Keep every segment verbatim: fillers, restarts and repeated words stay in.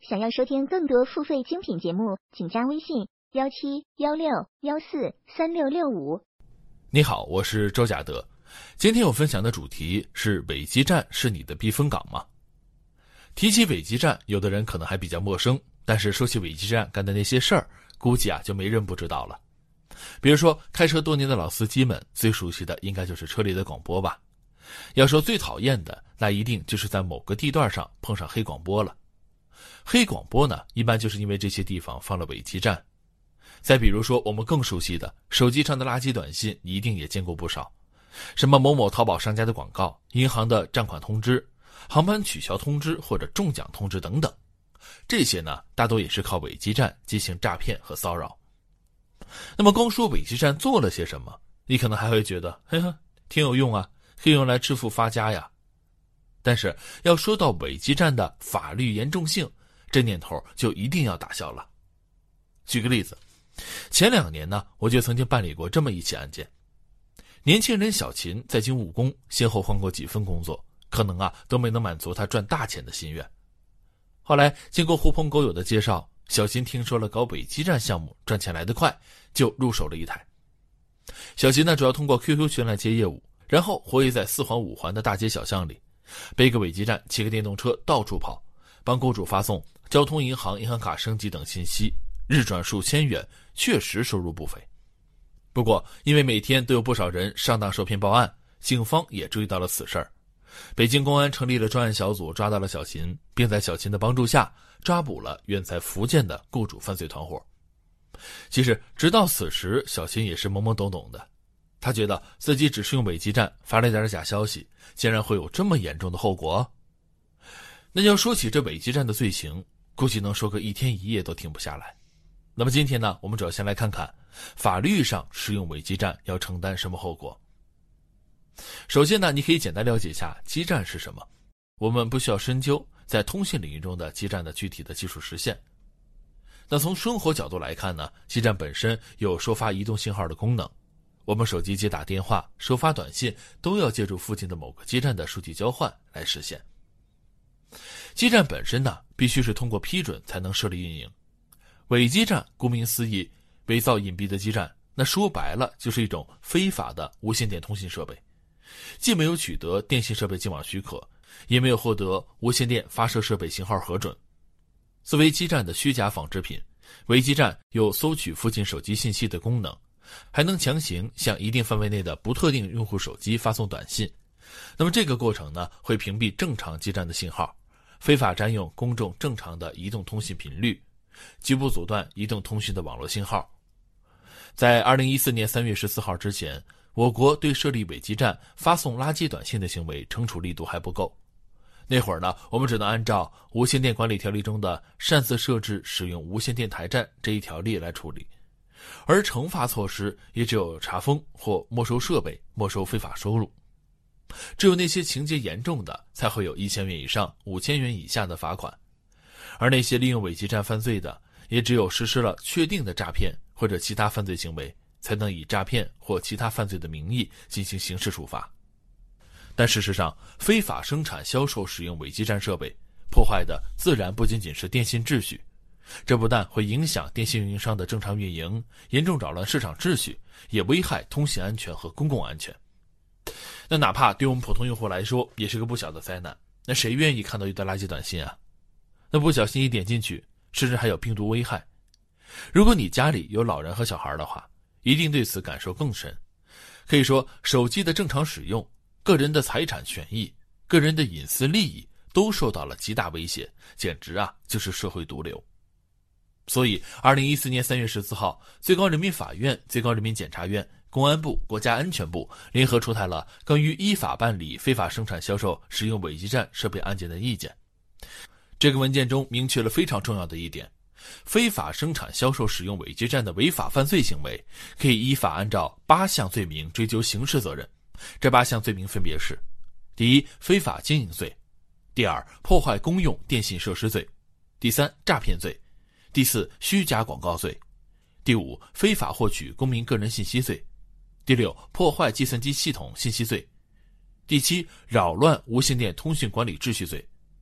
想要收听更多付费精品节目，请加微信幺七幺六幺四三六六五。 你好，我是周甲德。今天我分享的主题是伪基站是你的避风港吗？提起伪基站，有的人可能还比较陌生，但是说起伪基站干的那些事儿，估计啊就没人不知道了。比如说开车多年的老司机们最熟悉的应该就是车里的广播吧。要说最讨厌的，那一定就是在某个地段上碰上黑广播了。黑广播呢，一般就是因为这些地方放了伪基站。再比如说我们更熟悉的手机上的垃圾短信，你一定也见过不少，什么某某淘宝商家的广告、银行的账款通知、航班取消通知或者中奖通知等等，这些呢大多也是靠伪基站进行诈骗和骚扰。那么光说伪基站做了些什么，你可能还会觉得嘿呵挺有用啊，可以用来致富发家呀。但是要说到伪基站的法律严重性，这年头就一定要打消了。举个例子，前两年呢，我就曾经办理过这么一起案件。年轻人小秦在京务工，先后换过几份工作，可能啊都没能满足他赚大钱的心愿。后来经过狐朋狗友的介绍，小秦听说了搞伪基站项目赚钱来得快，就入手了一台。小秦呢主要通过 Q Q 群来接业务，然后活跃在四环五环的大街小巷里，背个伪基站，骑个电动车到处跑，帮雇主发送交通银行、银行卡升级等信息，日赚数千元，确实收入不菲。不过因为每天都有不少人上当受骗报案，警方也注意到了此事儿。北京公安成立了专案小组，抓到了小秦，并在小秦的帮助下抓捕了远在福建的雇主犯罪团伙。其实直到此时，小秦也是懵懵懂懂的，他觉得自己只是用伪基站发了点假消息，竟然会有这么严重的后果。那要说起这伪基站的罪行，估计能说个一天一夜都停不下来。那么今天呢，我们主要先来看看法律上使用伪基站要承担什么后果。首先呢，你可以简单了解一下基站是什么，我们不需要深究在通信领域中的基站的具体的技术实现。那从生活角度来看呢，基站本身有收发移动信号的功能，我们手机接打电话、收发短信都要借助附近的某个基站的数据交换来实现。基站本身呢，必须是通过批准才能设立运营。伪基站顾名思义，伪造隐蔽的基站，那说白了就是一种非法的无线电通信设备，既没有取得电信设备进网许可，也没有获得无线电发射设备型号核准。作为基站的虚假仿制品，伪基站有搜取附近手机信息的功能，还能强行向一定范围内的不特定用户手机发送短信。那么这个过程呢，会屏蔽正常基站的信号，非法占用公众正常的移动通信频率，局部阻断移动通讯的网络信号。在二零一四年三月十四号之前，我国对设立伪基站发送垃圾短信的行为惩处力度还不够。那会儿呢，我们只能按照无线电管理条例中的擅自设置使用无线电台站这一条例来处理，而惩罚措施也只有查封或没收设备、没收非法收入。只有那些情节严重的才会有一千元以上五千元以下的罚款，而那些利用伪基站犯罪的，也只有实施了确定的诈骗或者其他犯罪行为，才能以诈骗或其他犯罪的名义进行刑事处罚。但事实上，非法生产、销售、使用伪基站设备，破坏的自然不仅仅是电信秩序，这不但会影响电信运营商的正常运营，严重扰乱市场秩序，也危害通信安全和公共安全。那哪怕对我们普通用户来说，也是个不小的灾难。那谁愿意看到一堆垃圾短信啊？那不小心一点进去，甚至还有病毒危害。如果你家里有老人和小孩的话，一定对此感受更深。可以说，手机的正常使用，个人的财产权益、个人的隐私利益都受到了极大威胁，简直啊就是社会毒瘤。所以二零一四年三月十四号，最高人民法院、最高人民检察院、公安部、国家安全部联合出台了关于依法办理非法生产、销售、使用伪基站设备案件的意见。这个文件中明确了非常重要的一点，非法生产、销售、使用伪基站的违法犯罪行为，可以依法按照八项罪名追究刑事责任。这八项罪名分别是：第一，非法经营罪；第二，破坏公用电信设施罪；第三，诈骗罪；第四，虚假广告罪；第五，非法获取公民个人信息罪；第六，破坏计算机系统信息罪；第七，扰乱无线电通讯管理秩序罪；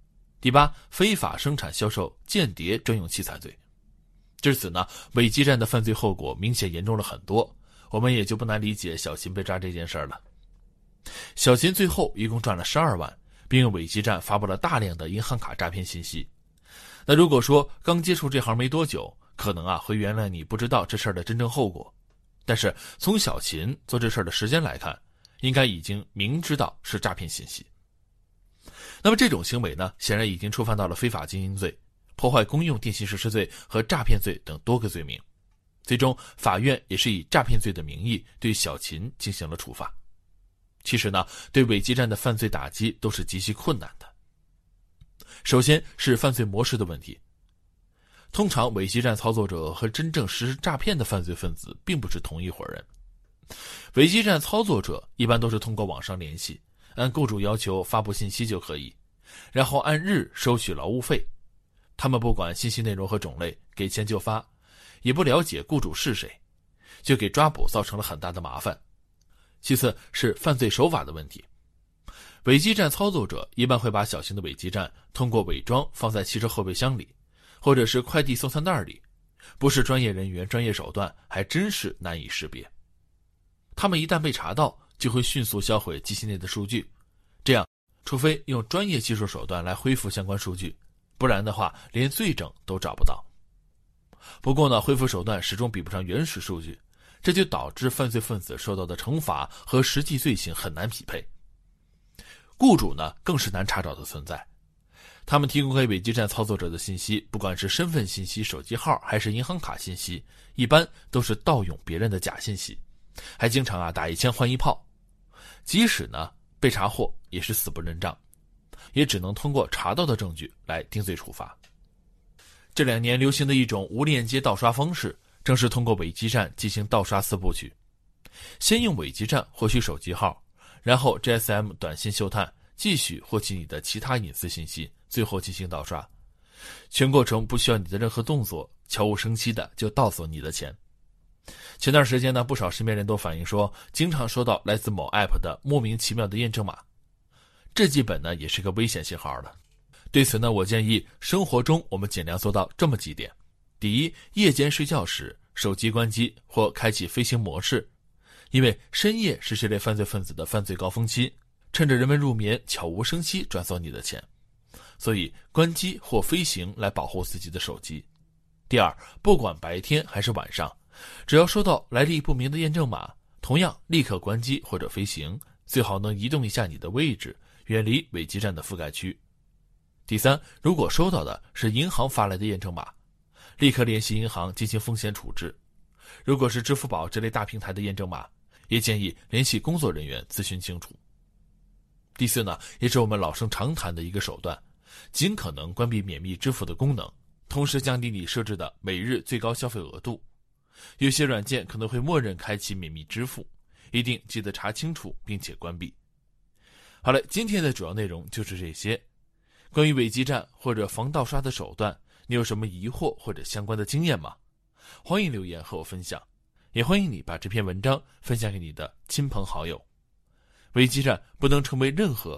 第八，非法生产销售间谍专用器材罪。至此呢，伪基站的犯罪后果明显严重了很多，我们也就不难理解小秦被抓这件事了。小秦最后一共赚了十二万，并用伪基站发布了大量的银行卡诈骗信息。那如果说刚接触这行没多久，可能啊会原谅你不知道这事儿的真正后果，但是从小秦做这事儿的时间来看，应该已经明知道是诈骗信息。那么这种行为呢，显然已经触犯到了非法经营罪、破坏公用电信设施罪和诈骗罪等多个罪名。最终法院也是以诈骗罪的名义对小秦进行了处罚。其实呢，对伪基站的犯罪打击都是极其困难的。首先是犯罪模式的问题。通常伪基站操作者和真正实施诈骗的犯罪分子并不是同一伙人。伪基站操作者一般都是通过网上联系，按雇主要求发布信息就可以，然后按日收取劳务费。他们不管信息内容和种类，给钱就发，也不了解雇主是谁，就给抓捕造成了很大的麻烦。其次是犯罪手法的问题。伪基站操作者一般会把小型的伪基站通过伪装放在汽车后备箱里，或者是快递送餐袋里，不是专业人员专业手段，还真是难以识别。他们一旦被查到，就会迅速销毁机器内的数据，这样除非用专业技术手段来恢复相关数据，不然的话连罪证都找不到。不过呢，恢复手段始终比不上原始数据，这就导致犯罪分子受到的惩罚和实际罪行很难匹配。雇主呢，更是难查找的存在。他们提供给伪基站操作者的信息，不管是身份信息、手机号还是银行卡信息，一般都是盗用别人的假信息，还经常啊打一枪换一炮。即使呢被查获，也是死不认账，也只能通过查到的证据来定罪处罚。这两年流行的一种无链接盗刷方式，正是通过伪基站进行盗刷四部曲。先用伪基站获取手机号，然后 G S M 短信嗅探，继续获取你的其他隐私信息，最后进行盗刷。全过程不需要你的任何动作，悄无声息的就盗走你的钱。前段时间呢，不少身边人都反映说，经常收到来自某 App 的莫名其妙的验证码，这基本呢也是个危险信号了。对此呢，我建议生活中我们尽量做到这么几点。第一，夜间睡觉时手机关机或开启飞行模式，因为深夜是这类犯罪分子的犯罪高峰期，趁着人们入眠悄无声息转走你的钱，所以关机或飞行来保护自己的手机。第二，不管白天还是晚上，只要收到来历不明的验证码，同样立刻关机或者飞行，最好能移动一下你的位置，远离伪基站的覆盖区。第三，如果收到的是银行发来的验证码，立刻联系银行进行风险处置。如果是支付宝这类大平台的验证码，也建议联系工作人员咨询清楚。第四呢，也是我们老生常谈的一个手段，尽可能关闭免密支付的功能，同时降低你设置的每日最高消费额度。有些软件可能会默认开启免密支付，一定记得查清楚并且关闭。好了，今天的主要内容就是这些。关于伪基站或者防盗刷的手段，你有什么疑惑或者相关的经验吗？欢迎留言和我分享，也欢迎你把这篇文章分享给你的亲朋好友。伪基站不能成为任何